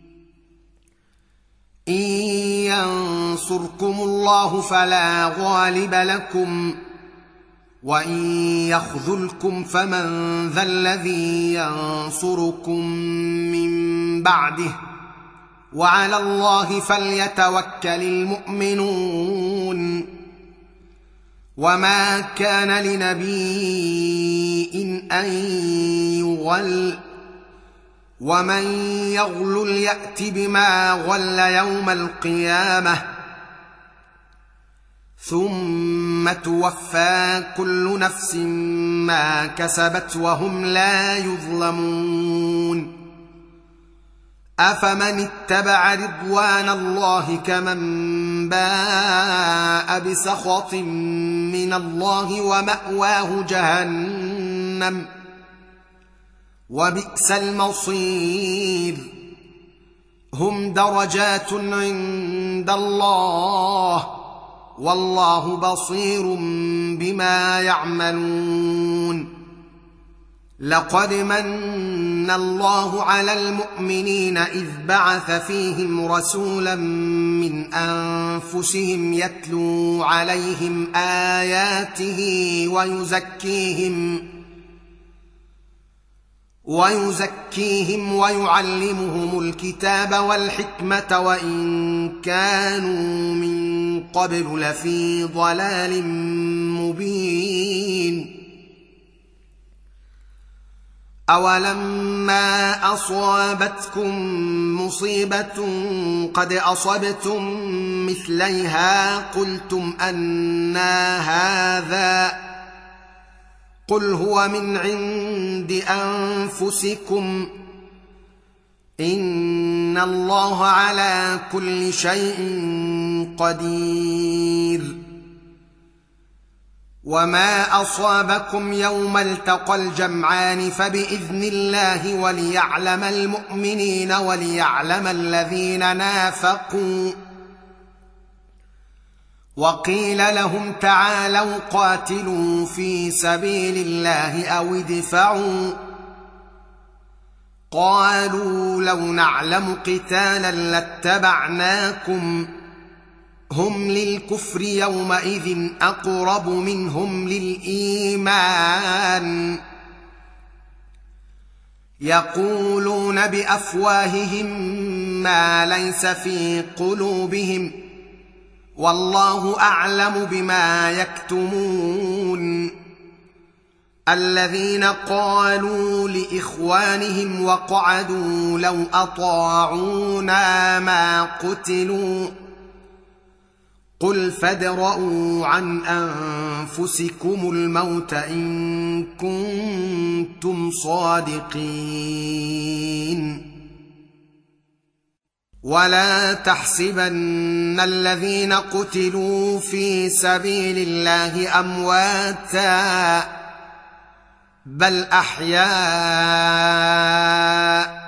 إن ينصركم الله فلا غالب لكم وإن يخذلكم فمن ذا الذي ينصركم من بعده وعلى الله فليتوكل المؤمنون وما كان لنبي أن يغل ومن يغلل يأت بما غل يوم القيامة ثم توفى كل نفس ما كسبت وهم لا يظلمون أفمن اتبع رضوان الله كمن باء بسخط من الله ومأواه جهنم وبئس المصير هم درجات عند الله والله بصير بما يعملون لقد من الله على المؤمنين إذ بعث فيهم رسولا من أنفسهم يتلو عليهم آياته ويزكيهم ويعلمهم الكتاب والحكمة وإن كانوا من قبل لفي ضلال مبين. أولما أصابتكم مصيبة قد أصبتم مثليها قلتم أنى هذا قل هو من عند أنفسكم إن الله على كل شيء قدير. وما أصابكم يوم التقى الجمعان فبإذن الله وليعلم المؤمنين وليعلم الذين نافقوا. وقيل لهم تعالوا قاتلوا في سبيل الله أو ادفعوا قالوا لو نعلم قتالا لاتبعناكم هم للكفر يومئذ أقرب منهم للإيمان يقولون بأفواههم ما ليس في قلوبهم والله أعلم بما يكتمون. الذين قالوا لإخوانهم وقعدوا لو أطاعونا ما قتلوا قل فادرءوا عن أنفسكم الموت إن كنتم صادقين. ولا تحسبن الذين قتلوا في سبيل الله أمواتا بل أحياء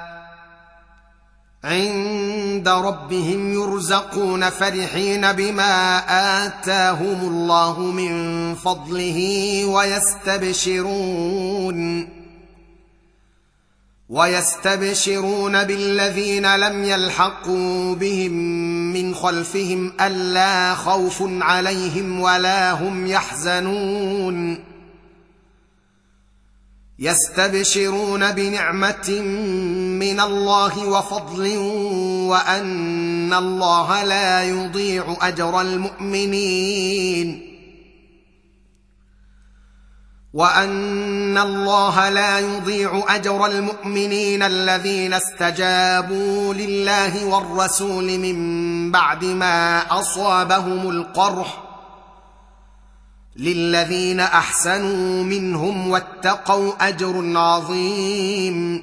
عند ربهم يرزقون فرحين بما آتاهم الله من فضله ويستبشرون بالذين لم يلحقوا بهم من خلفهم ألا خوف عليهم ولا هم يحزنون. يستبشرون بنعمة من الله وفضل وأن الله لا يضيع أجر المؤمنين الذين استجابوا لله والرسول من بعد ما أصابهم القرح للذين أحسنوا منهم واتقوا أجر عظيم.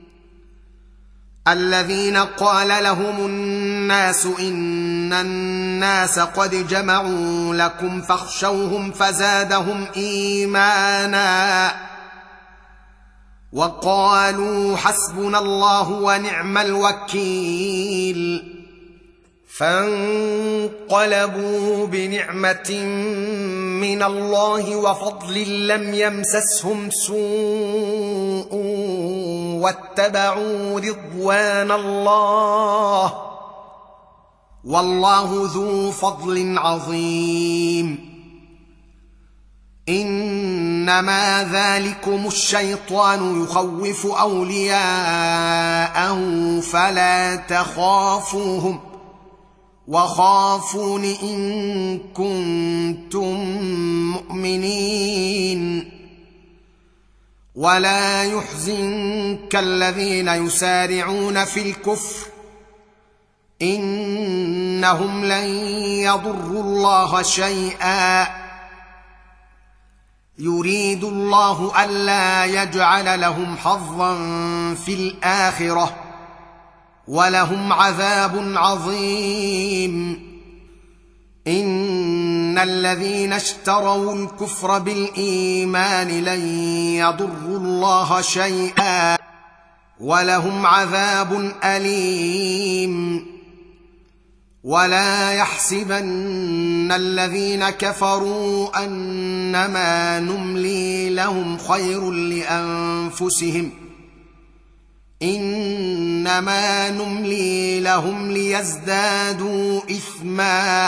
الذين قال لهم الناس إن الناس قد جمعوا لكم فاخشوهم فزادهم إيمانا وقالوا حسبنا الله ونعم الوكيل. فانقلبوا بنعمة من الله وفضل لم يمسسهم سوء واتبعوا رضوان الله والله ذو فضل عظيم. إنما ذلكم الشيطان يخوف أولياءه فلا تخافوهم وخافون إن كنتم مؤمنين. ولا يحزنك الذين يسارعون في الكفر إنهم لن يضروا الله شيئا يريد الله ألا يجعل لهم حظا في الآخرة ولهم عذاب عظيم. إن الذين اشتروا الكفر بالإيمان لن يضروا الله شيئا ولهم عذاب أليم. ولا يحسبن الذين كفروا أنما نملي لهم خير لأنفسهم إنما نملي لهم ليزدادوا إثما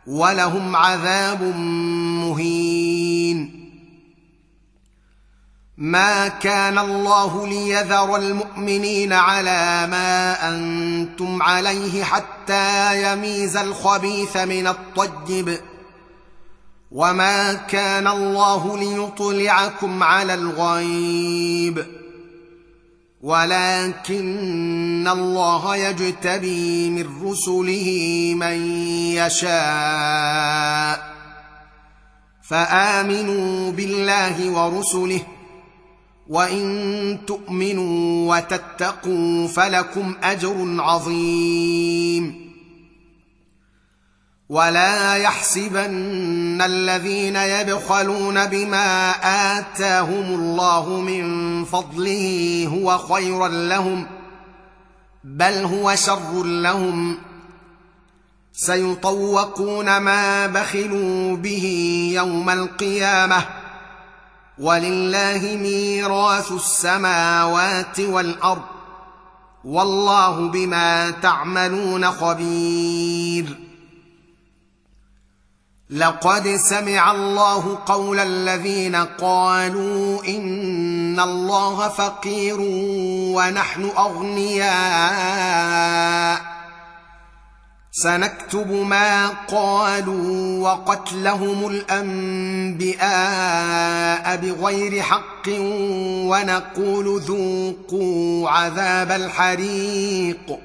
ولهم عذاب مهين. ما كان الله ليذر المؤمنين على ما انتم عليه حتى يميز الخبيث من الطيب، وما كان الله ليطلعكم على الغيب، ولكن الله يجتبي من رسله من يشاء، فآمنوا بالله ورسله، وإن تؤمنوا وتتقوا فلكم أجر عظيم. ولا يحسبن الذين يبخلون بما آتاهم الله من فضله هو خيرا لهم، بل هو شر لهم، سيطوقون ما بخلوا به يوم القيامة، ولله ميراث السماوات والأرض، والله بما تعملون خبير. لقد سمع الله قول الذين قالوا إن الله فقير ونحن أغنياء، سنكتب ما قالوا وقتلهم الأنبياء بغير حق، ونقول ذوقوا عذاب الحريق،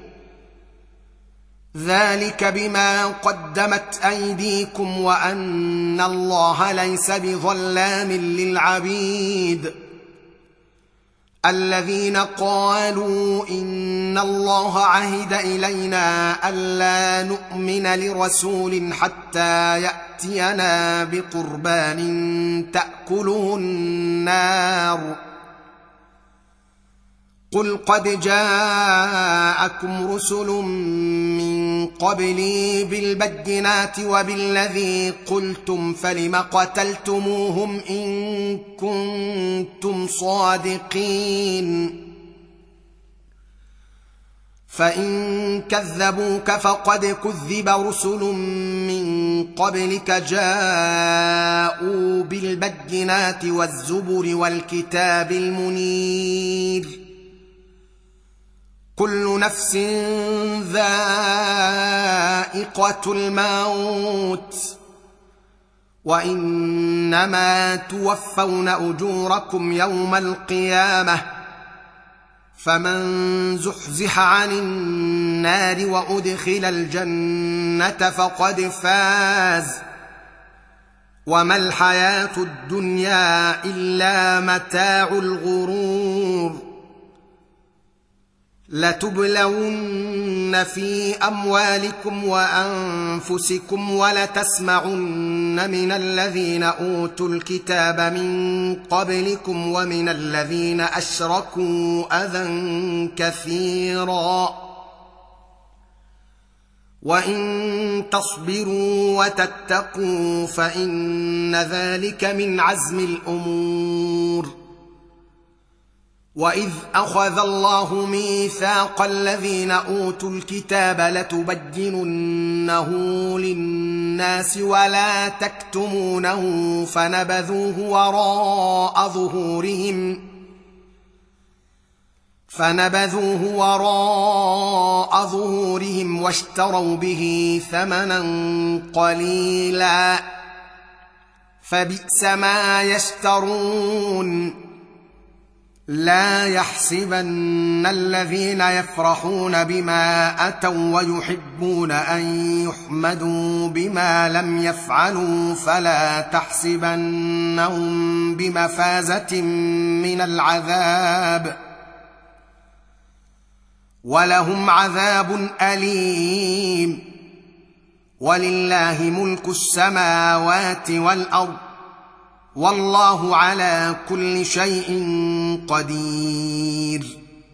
ذلك بما قدمت أيديكم وأن الله ليس بظلام للعبيد. الذين قالوا إن الله عهد إلينا ألا نؤمن لرسول حتى يأتينا بقربان تأكله النار، قل قد جاءكم رسل من قبلي بالبينات وبالذي قلتم، فلم قتلتموهم إن كنتم صادقين؟ فإن كذبوك فقد كذب رسل من قبلك جاءوا بالبينات والزبر والكتاب المنير، كل نفس ذائقة الموت، وإنما توفون أجوركم يوم القيامة، فمن زحزح عن النار وأدخل الجنة فقد فاز، وما الحياة الدنيا إلا متاع الغرور. لتبلون في أموالكم وأنفسكم ولتسمعن من الذين أوتوا الكتاب من قبلكم ومن الذين أشركوا أذى كثيرا، وإن تصبروا وتتقوا فإن ذلك من عزم الأمور. وإذ أخذ الله ميثاق الذين أوتوا الكتاب لتبيننه للناس ولا تكتمونه فنبذوه وراء ظهورهم واشتروا به ثمنا قليلا، فبئس ما يشترون. لا يحسبن الذين يفرحون بما أتوا ويحبون أن يحمدوا بما لم يفعلوا فلا تحسبنهم بمفازة من العذاب، ولهم عذاب أليم. ولله ملك السماوات والأرض، والله على كل شيء قدير.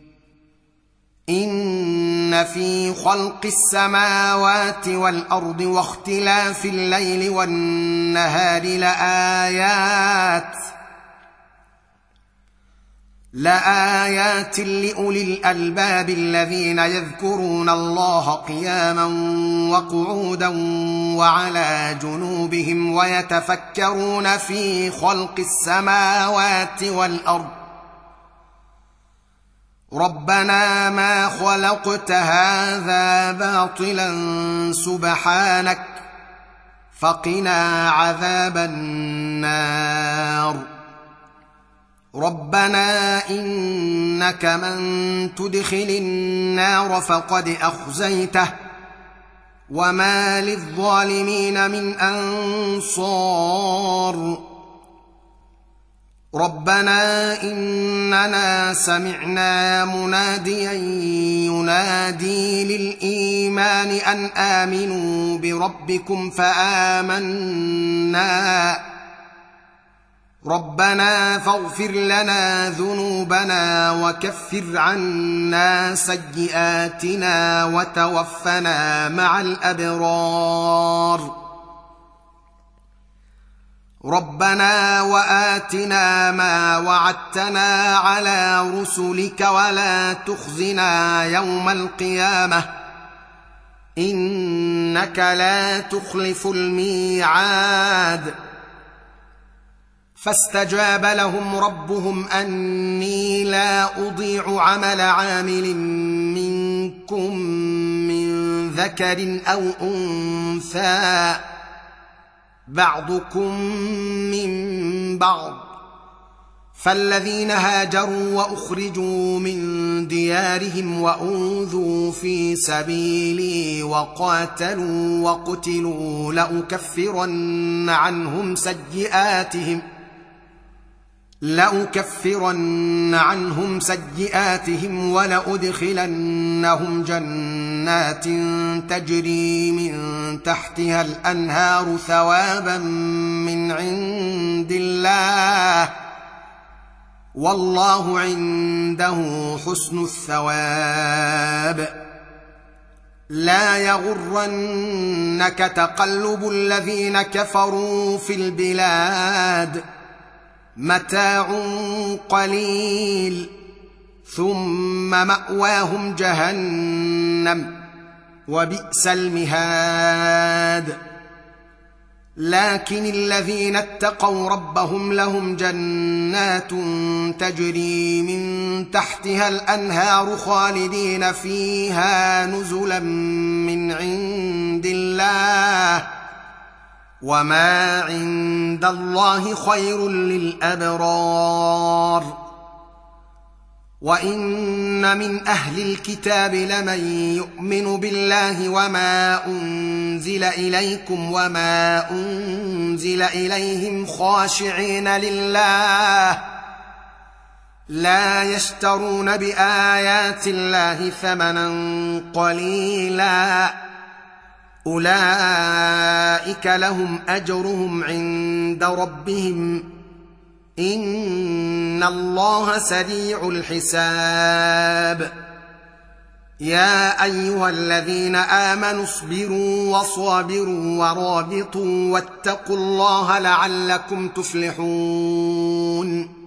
إن في خلق السماوات والأرض واختلاف الليل والنهار لآيات لأولي الألباب الذين يذكرون الله قياما وقعودا وعلى جنوبهم ويتفكرون في خلق السماوات والأرض ربنا ما خلقت هذا باطلا سبحانك فقنا عذاب النار ربنا إنك من تدخل النار فقد أخزيته وما للظالمين من أنصار ربنا إننا سمعنا مناديا ينادي للإيمان أن آمنوا بربكم فآمنا ربنا فاغفر لنا ذنوبنا وكفر عنا سيئاتنا وتوفنا مع الأبرار ربنا وآتنا ما وعدتنا على رسلك ولا تخزنا يوم القيامة إنك لا تخلف الميعاد فاستجاب لهم ربهم أني لا أضيع عمل عامل منكم من ذكر أو أنثى بعضكم من بعض فالذين هاجروا وأخرجوا من ديارهم وأوذوا في سبيلي وقاتلوا وقتلوا لأكفرن عنهم سيئاتهم ولأدخلنهم جنات تجري من تحتها الأنهار ثوابا من عند الله والله عنده حسن الثواب لا يغرنك تقلب الذين كفروا في البلاد متاع قليل ثم مأواهم جهنم وبئس المهاد لكن الذين اتقوا ربهم لهم جنات تجري من تحتها الأنهار خالدين فيها نزلا من عند الله وما عند الله خير للأبرار وإن من أهل الكتاب لمن يؤمن بالله وما أنزل إليكم وما أنزل إليهم خاشعين لله لا يشترون بآيات الله ثمنا قليلا أولئك لهم أجرهم عند ربهم إن الله سريع الحساب يا أيها الذين آمنوا اصبروا وصابروا ورابطوا واتقوا الله لعلكم تفلحون